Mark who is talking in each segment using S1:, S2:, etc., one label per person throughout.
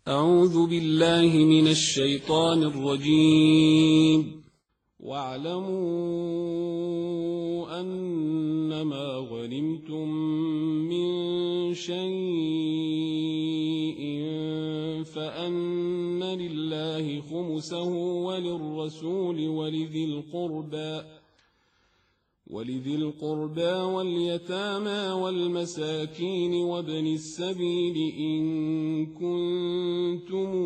S1: أعوذ بالله من الشيطان الرجيم. واعلموا أنما غنمتم من شيء فأن لله خمسه وللرسول ولذي القربى واليتامى والمساكين وابن السبيل إن كنتم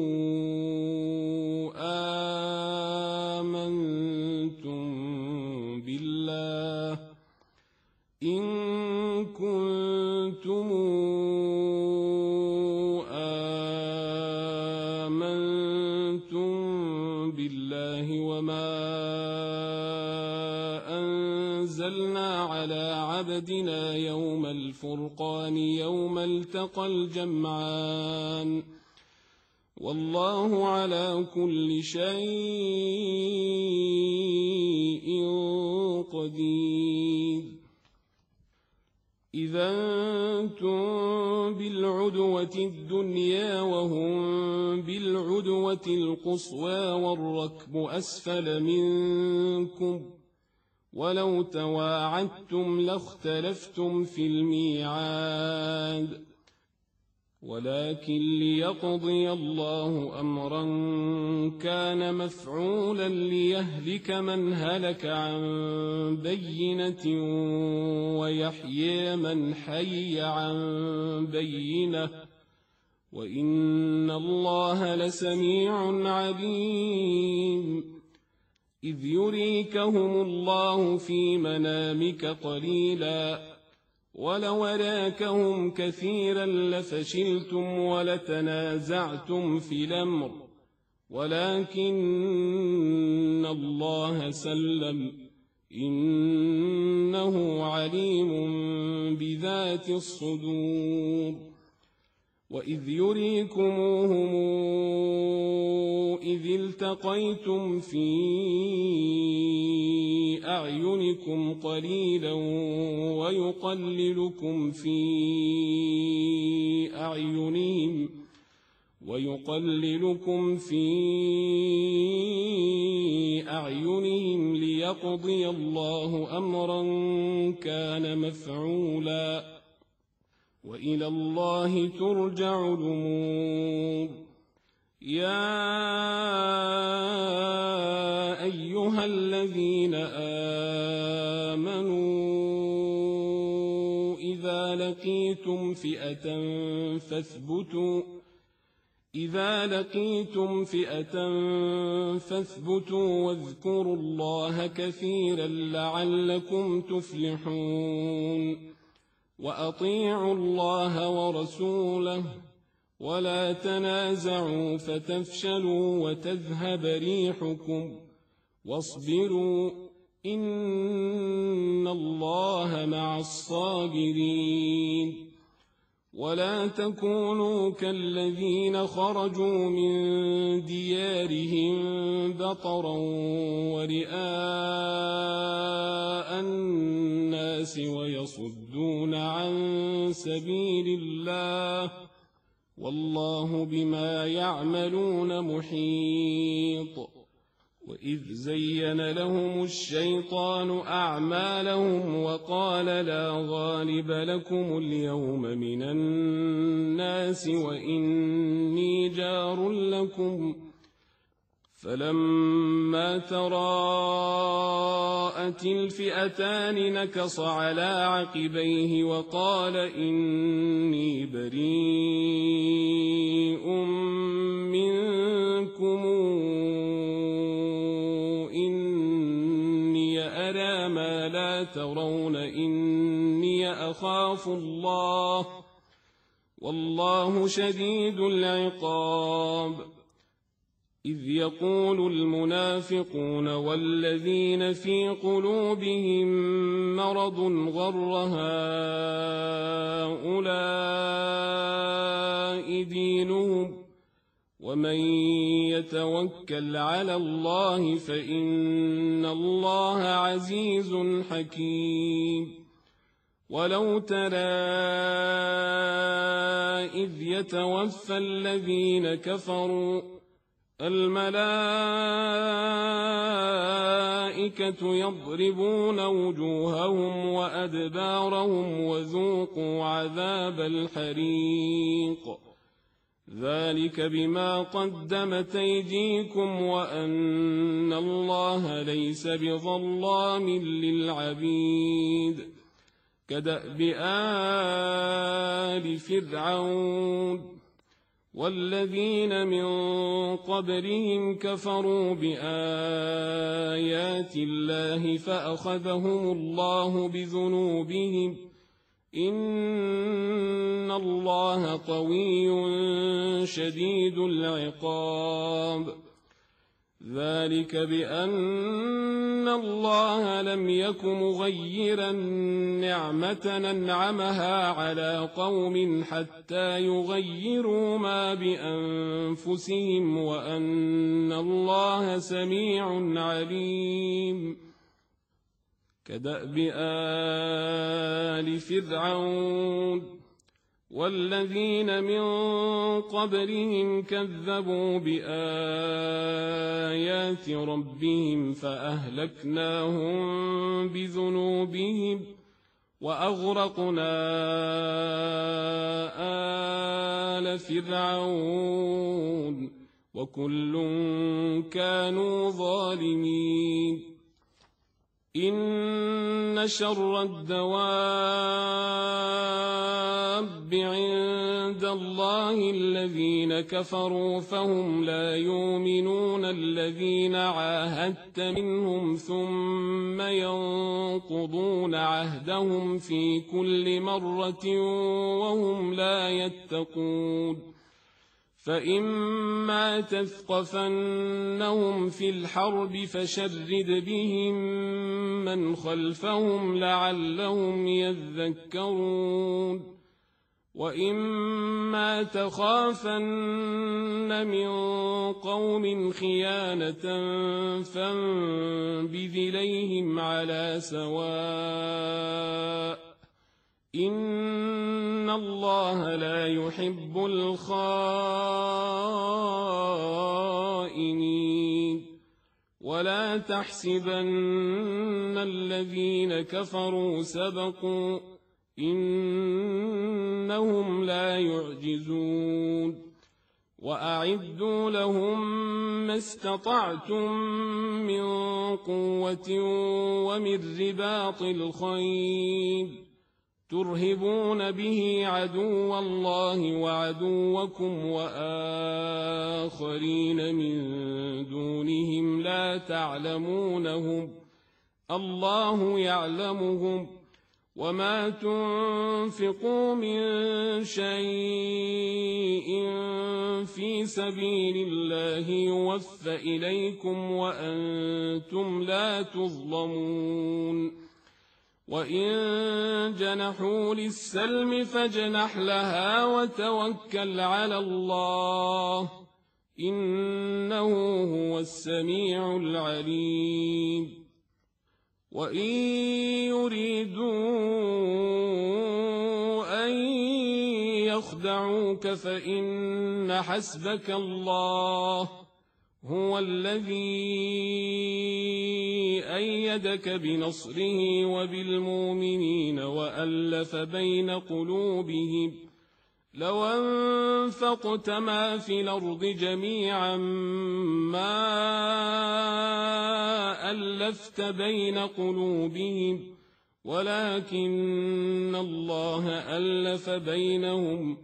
S1: آمنتم بالله وما أنزلنا على عبدنا يوم الفرقان يوم التقى الجمعان والله على كل شيء قدير. إذا أنتم بالعدوة الدنيا وهم بالعدوة القصوى والركب أسفل منكم ولو تواعدتم لاختلفتم في الميعاد ولكن ليقضي الله أمرا كان مفعولا ليهلك من هلك عن بينة ويحيي من حي عن بينة وإن الله لسميع عليم. إذ يريكهم الله في منامك قليلا ولو أراكهم كثيرا لفشلتم ولتنازعتم في الأمر ولكن الله سلم إنه عليم بذات الصدور. وإذ يريكموهم إذ التقيتم في أعينكم قليلا ويقللكم في أعينهم ليقضي الله أمرا كان مفعولا وإلى الله ترجع الأمور. يا أيها الذين آمنوا إذا لقيتم فئة فاثبتوا واذكروا الله كثيرا لعلكم تفلحون. وأطيعوا الله ورسوله ولا تنازعوا فتفشلوا وتذهب ريحكم واصبروا إن الله مع الصابرين. ولا تكونوا كالذين خرجوا من ديارهم بطرا ورئاء الناس ويصدون عن سبيل الله والله بما يعملون محيط. وإذ زين لهم الشيطان أعمالهم وقال لا غالب لكم اليوم من الناس وإني جار لكم فلما تراءت الفئتان نكص على عقبيه وقال إني بريء منكم إني أرى ما لا ترون إني أخاف الله والله شديد العقاب. إذ يقول المنافقون والذين في قلوبهم مرض غر هؤلاء دينهم ومن يتوكل على الله فإن الله عزيز حكيم. ولو ترى إذ يتوفى الذين كفروا الملائكة يضربون وجوههم وأدبارهم وذوقوا عذاب الحريق ذلك بما قدمت أيديكم وأن الله ليس بظلام للعبيد كدأب آل فرعون والذين من قبلهم كفروا بآيات الله فأخذهم الله بذنوبهم إن الله قوي شديد العقاب ذلك بأن الله لم يك مغيرا نعمة أنعمها على قوم حتى يغيروا ما بأنفسهم وأن الله سميع عليم كدأب آل فرعون والذين من قبلهم كذبوا بآيات ربهم فأهلكناهم بذنوبهم وأغرقنا آل فرعون وكل كانوا ظالمين إن شر الدواب عند الله الذين كفروا فهم لا يؤمنون الذين عاهدت منهم ثم ينقضون عهدهم في كل مرة وهم لا يتقون فإما تثقفنهم في الحرب فشرد بهم من خلفهم لعلهم يذكرون وإما تخافن من قوم خيانة فانبذ إليهم على سواء إن الله لا يحب الخائنين ولا تحسبن الذين كفروا سبقوا إنهم لا يعجزون وأعدوا لهم ما استطعتم من قوة ومن رباط الخيل ترهبون به عدو الله وعدوكم وآخرين من دونهم لا تعلمونهم الله يعلمهم وما تنفقوا من شيء في سبيل الله يوفى إليكم وأنتم لا تظلمون وإن جنحوا للسلم فاجنح لها وتوكل على الله إنه هو السميع العليم وإن يريدوا أن يخدعوك فإن حسبك الله هو الذي أيدك بنصره وبالمؤمنين وألف بين قلوبهم لو أنفقت ما في الأرض جميعا ما ألفت بين قلوبهم ولكن الله ألف بينهم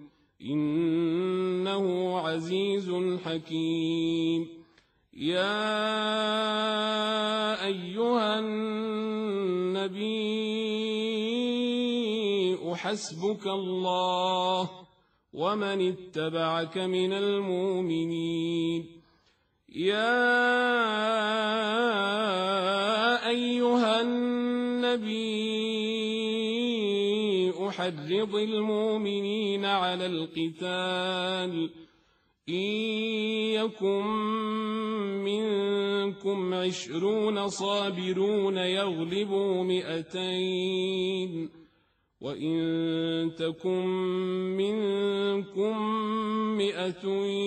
S1: إنه عزيز حكيم يا أيها النبي حسبك الله ومن اتبعك من المؤمنين يا أيها النبي حرض المؤمنين على القتال إن يكن منكم 20 صابرون يغلبوا 200 وإن تكن منكم 100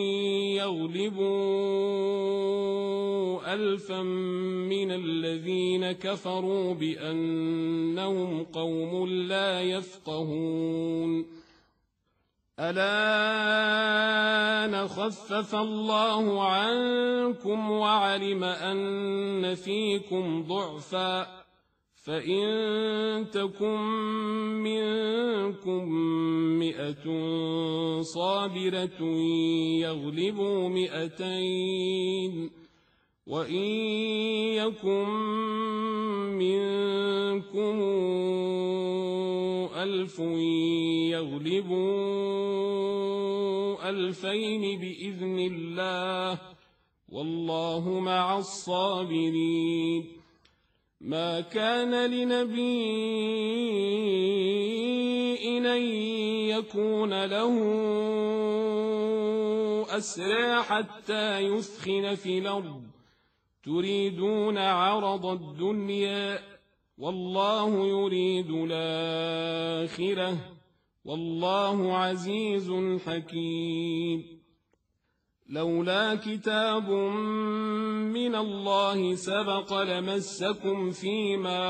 S1: يغلبوا 1000 من الذين كفروا بأنهم قوم لا يفقهون الآن خفف الله عنكم وعلم أن فيكم ضعفا فإن تكن منكم 100 صابرة يغلبوا 200 وإن يكن منكم 1000 يغلبوا 2000 بإذن الله والله مع الصابرين ما كان لنبي أن يكون له أسرى حتى يثخن في الأرض تريدون عرض الدنيا والله يريد الآخرة والله عزيز حكيم لولا كتاب من الله سبق لمسكم فيما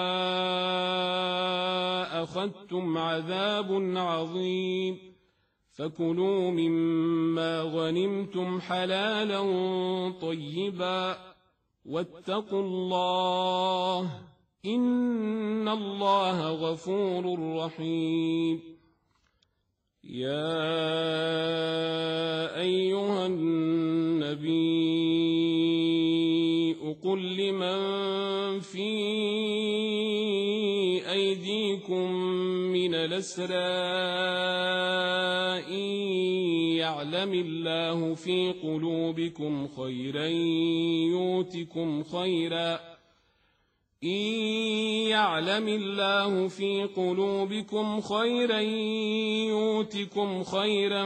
S1: أخذتم عذاب عظيم فكلوا مما غنمتم حلالا طيبا واتقوا الله إن الله غفور رحيم يا أيها النبي قل لمن في أيديكم من الأسرى إن يعلم الله في قلوبكم خيرا يؤتكم خيرا إن يعلم الله في قلوبكم خيرا يؤتكم خيرا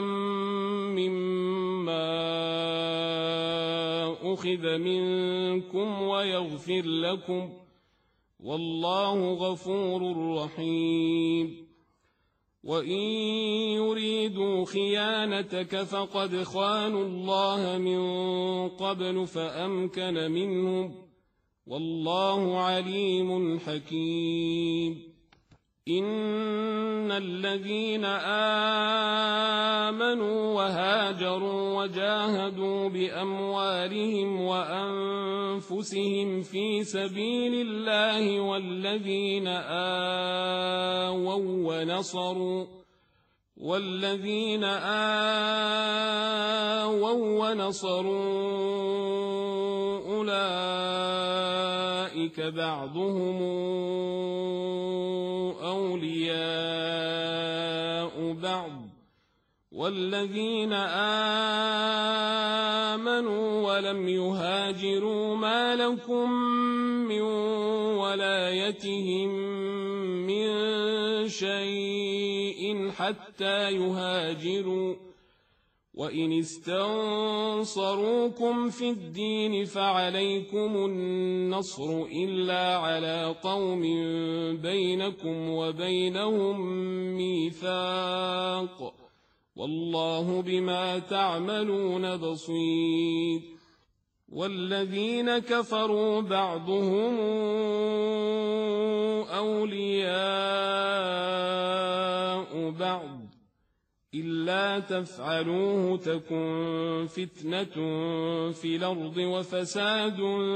S1: مما أخذ منكم ويغفر لكم والله غفور رحيم وإن يريدوا خيانتك فقد خانوا الله من قبل فأمكن منهم والله عليم حكيم إن الذين آمنوا وهاجروا وجاهدوا بأموالهم وأنفسهم في سبيل الله والذين آووا ونصروا أولئك بعضهم أولياء بعض والذين آمنوا ولم يهاجروا ما لكم من ولايتهم من شيء حتى يهاجروا وإن استنصروكم في الدين فعليكم النصر إلا على قوم بينكم وبينهم ميثاق والله بما تعملون بصير والذين كفروا بعضهم أولياء بعض إلا تفعلوه تكن فتنة في الأرض وفساد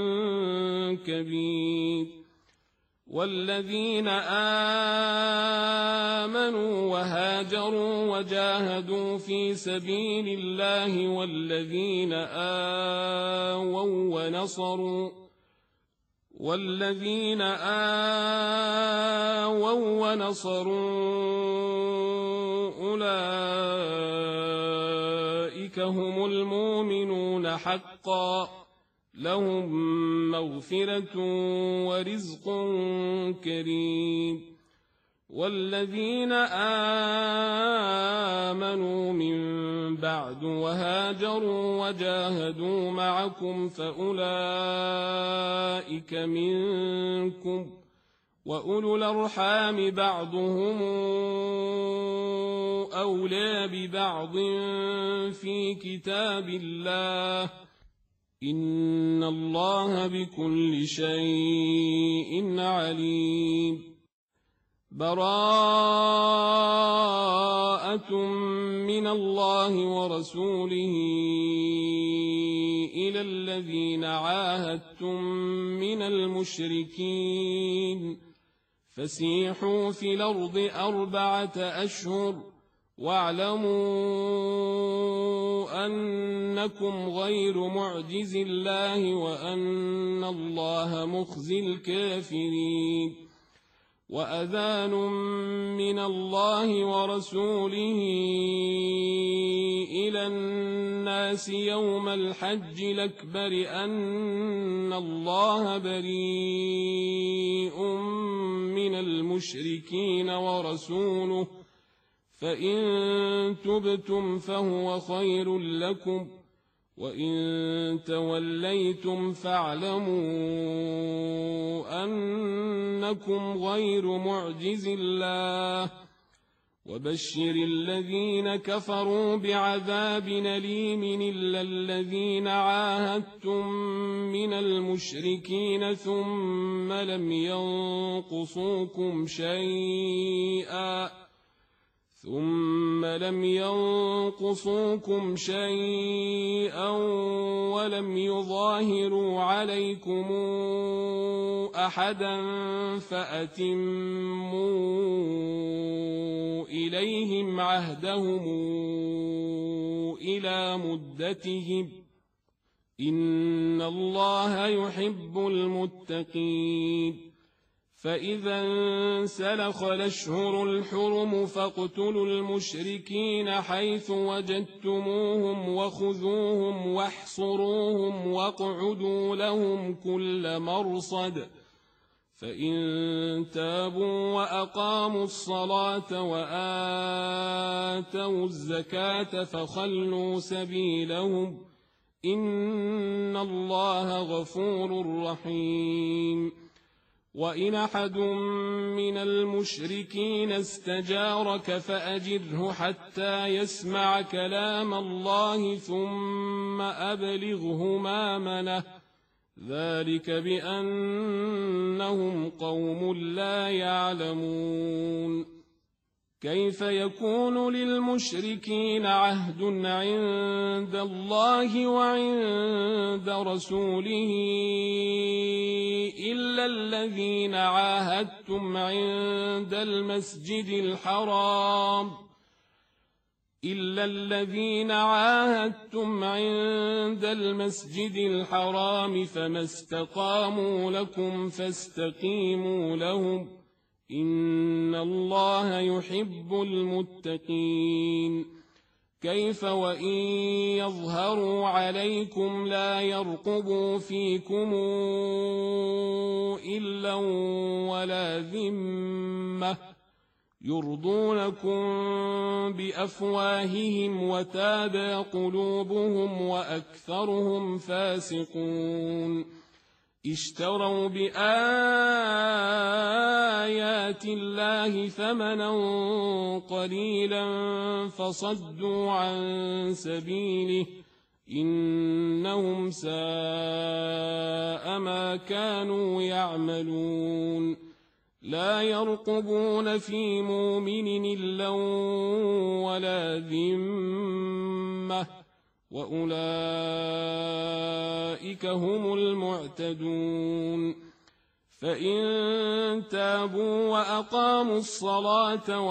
S1: كبير والذين آمنوا وهاجروا وجاهدوا في سبيل الله والذين آووا ونصروا أولئك هم المؤمنون حقا لهم مغفرة ورزق كريم والذين آمنوا من بعد وهاجروا وجاهدوا معكم فأولئك منكم وأولو الأرحام بعضهم أولى ببعض في كتاب الله إن الله بكل شيء عليم براءة من الله ورسوله إلى الذين عاهدتم من المشركين فسيحوا في الأرض 4 أشهر واعلموا أنكم غير معجز الله وأن الله مخزي الكافرين وأذان من الله ورسوله إلى الناس يوم الحج الأكبر أن الله بريء من المشركين ورسوله فإن تبتم فهو خير لكم وإن توليتم فاعلموا أنكم غير معجز الله وبشر الذين كفروا بعذاب أليم إلا الذين عاهدتم من المشركين ثم لم ينقصوكم شيئا ولم يظاهروا عليكم أحدا فأتموا إليهم عهدهم إلى مدتهم إن الله يحب المتقين فإذا انسلخ الأشهر الحرم فاقتلوا المشركين حيث وجدتموهم وخذوهم واحصروهم واقعدوا لهم كل مرصد فإن تابوا وأقاموا الصلاة وآتوا الزكاة فخلوا سبيلهم إن الله غفور رحيم وإن أحد من المشركين استجارك فأجره حتى يسمع كلام الله ثم أبلغه مأمنه ذلك بأنهم قوم لا يعلمون كيف يكون للمشركين عهد عند الله وعند رسوله إلا الذين عاهدتم عند المسجد الحرام فما استقاموا لكم فاستقيموا لهم إن الله يحب المتقين كيف وإن يظهروا عليكم لا يرقبوا فيكم إلا ولا ذمة يرضونكم بأفواههم وتابى قلوبهم وأكثرهم فاسقون اشتروا بآيات الله ثمنا قليلا فصدوا عن سبيله إنهم ساء ما كانوا يعملون لا يرقبون في مؤمن إلا ولا ذمة وأولئك هم المعتدون فإن تابوا وأقاموا الصلاة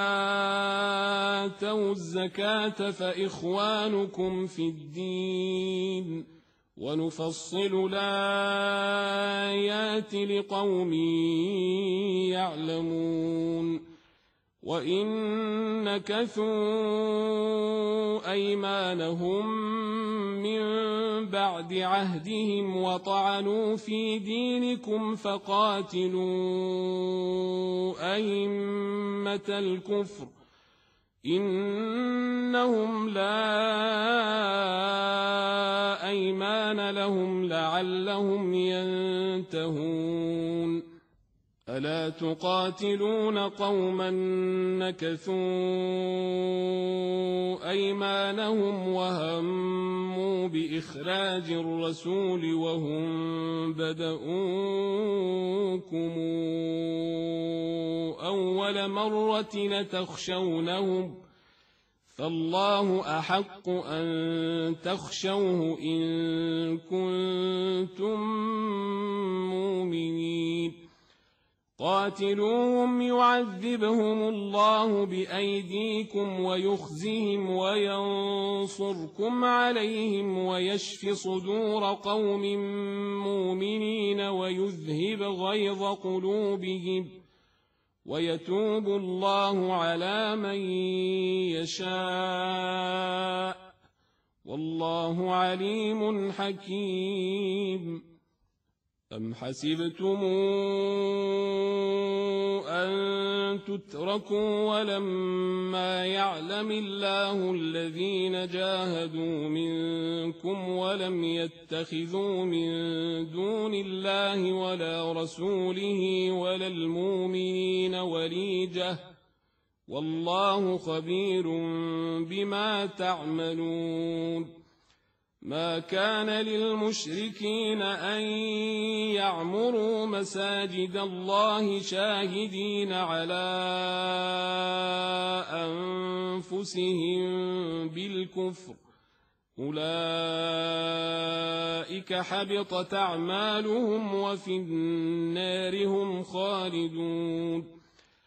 S1: وآتوا الزكاة فإخوانكم في الدين ونفصل الآيات لقوم يعلمون وإن نكثوا أيمانهم من بعد عهدهم وطعنوا في دينكم فقاتلوا أئمة الكفر إنهم لا أيمان لهم لعلهم ينتهون ألا تقاتلون قوما نكثوا أيمانهم وهموا بإخراج الرسول وهم بدؤوكم أول مرة لتخشونهم فالله أحق أن تخشوه إن كنتم مؤمنين قاتلوهم يعذبهم الله بأيديكم ويخزهم وينصركم عليهم ويشف صدور قوم مؤمنين ويذهب غيظ قلوبهم ويتوب الله على من يشاء والله عليم حكيم أم حسبتم أن تتركوا ولما يعلم الله الذين جاهدوا منكم ولم يتخذوا من دون الله ولا رسوله ولا المؤمنين وليجة والله خبير بما تعملون ما كان للمشركين أن يعمروا مساجد الله شاهدين على أنفسهم بالكفر أولئك حبطت أعمالهم وفي النار هم خالدون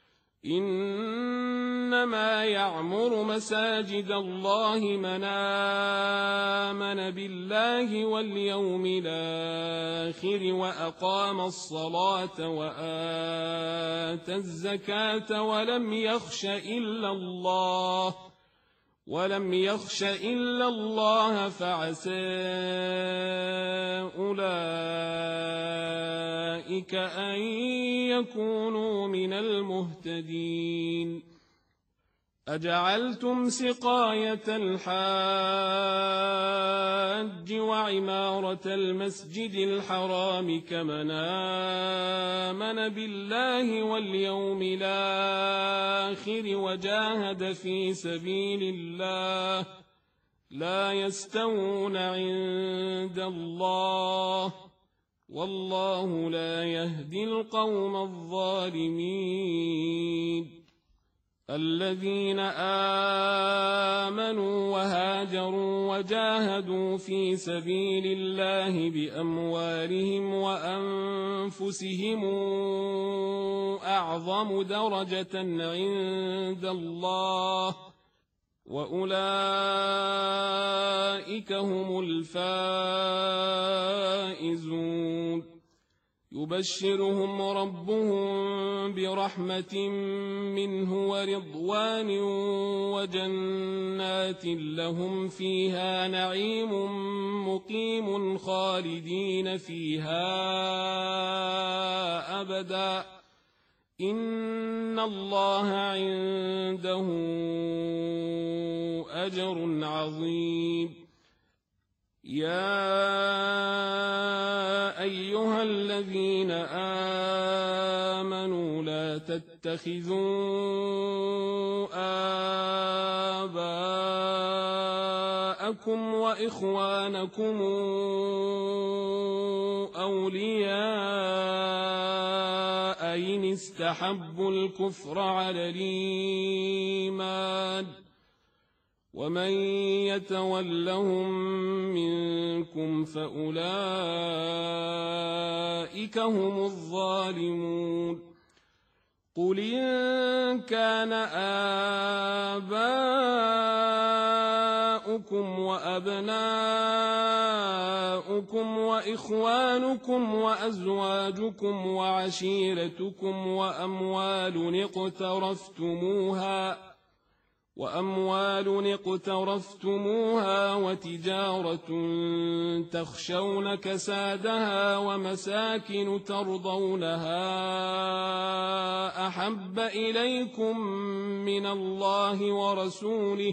S1: إنما يعمر مساجد الله من آمن بالله واليوم الآخر وأقام الصلاة وآتى الزكاة ولم يخش إلا الله فعسى أولئك أن يكونوا من المهتدين أجعلتم سقاية الحاج وعمارة المسجد الحرام كمن آمن بالله واليوم الآخر وجاهد في سبيل الله لا يستوون عند الله والله لا يهدي القوم الظالمين الذين آمنوا وهاجروا وجاهدوا في سبيل الله بأموالهم وأنفسهم أعظم درجة عند الله وأولئك هم الفائزون يبشرهم ربهم برحمة منه ورضوان وجنات لهم فيها نعيم مقيم خالدين فيها أبدا إن الله عنده أجر عظيم يا أيها الذين آمنوا لا تتخذوا آباءكم وإخوانكم أولياء إن استحبوا الكفر على الإيمان ومن يتولهم منكم فأولئك هم الظالمون قل إن كان آباؤكم وأبناؤكم وإخوانكم وأزواجكم وعشيرتكم وأموال اقترفتموها وتجارة تخشون كسادها ومساكن ترضونها أحب إليكم من الله ورسوله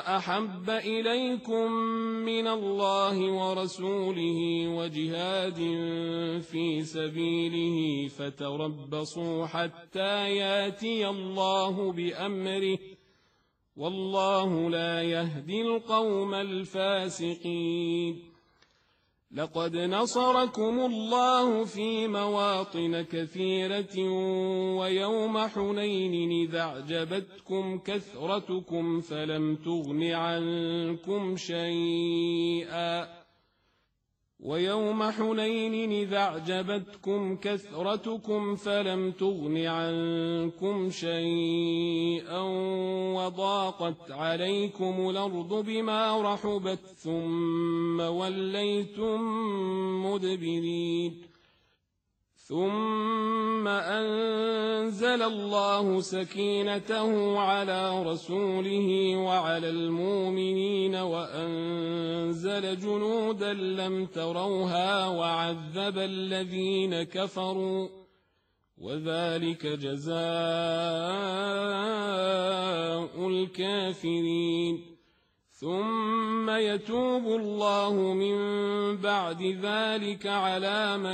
S1: أحب إليكم من الله ورسوله وجهاد في سبيله فتربصوا حتى ياتي الله بأمره والله لا يهدي القوم الفاسقين لقد نصركم الله في مواطن كثيرة ويوم حنين إذا أعجبتكم كثرتكم فلم تغن عنكم شيئا وضاقت عليكم الأرض بما رحبت ثم وليتم مدبرين ثم أنزل الله سكينته على رسوله وعلى المؤمنين وأنزل جنودا لم تروها وعذب الذين كفروا وذلك جزاء الكافرين ثم يتوب الله من بعد ذلك على من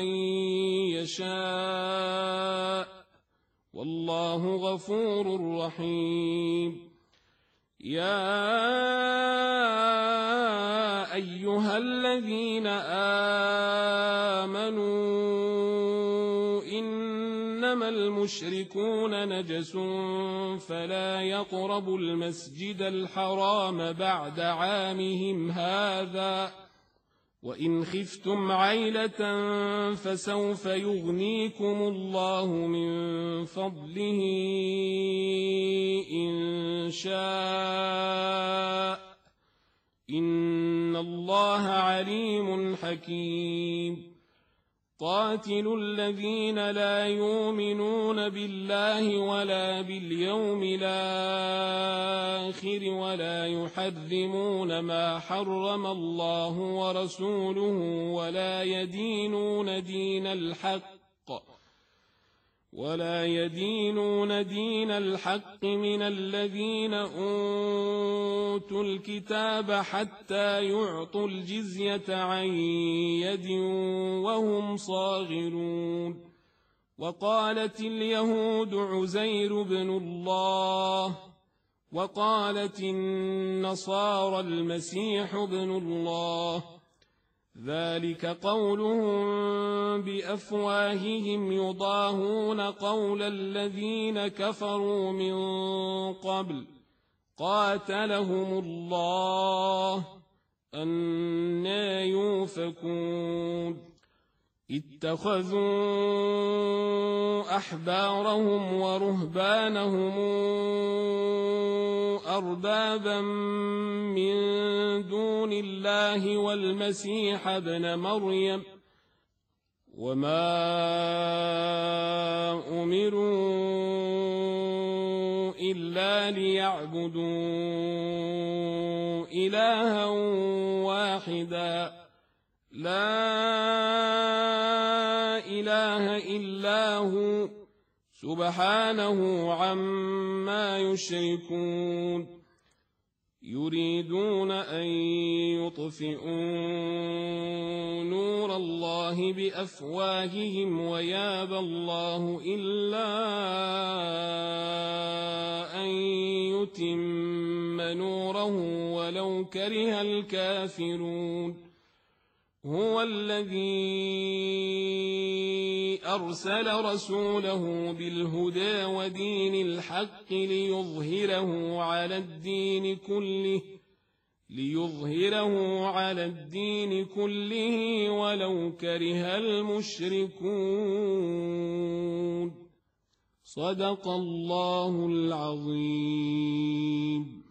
S1: يشاء والله غفور رحيم يا أيها الذين آمنوا إنما المشركون نجس فلا يقربوا المسجد الحرام بعد عامهم هذا وإن خفتم عيلة فسوف يغنيكم الله من فضله إن شاء إن الله عليم حكيم قاتلوا الذين لا يؤمنون بالله ولا باليوم الآخر ولا يحرمون ما حرم الله ورسوله ولا يدينون دين الحق من الذين أوتوا الكتاب حتى يعطوا الجزية عن يد وهم صاغرون وقالت اليهود عزير بن الله وقالت النصارى المسيح ابن الله ذلك قولهم بأفواههم يضاهون قول الذين كفروا من قبل قاتلهم الله أنى يؤفكون اتخذوا أحبارهم ورهبانهم أربابا من دون الله والمسيح ابن مريم وما أمروا إلا ليعبدوا إلها واحدا لا إله إلا هو سبحانه عما يشركون يريدون أن يطفئوا نور الله بأفواههم ويابى الله إلا أن يتم نوره ولو كره الكافرون هو الذي أرسل رسوله بالهدى ودين الحق ليظهره على الدين كله ولو كره المشركون صدق الله العظيم.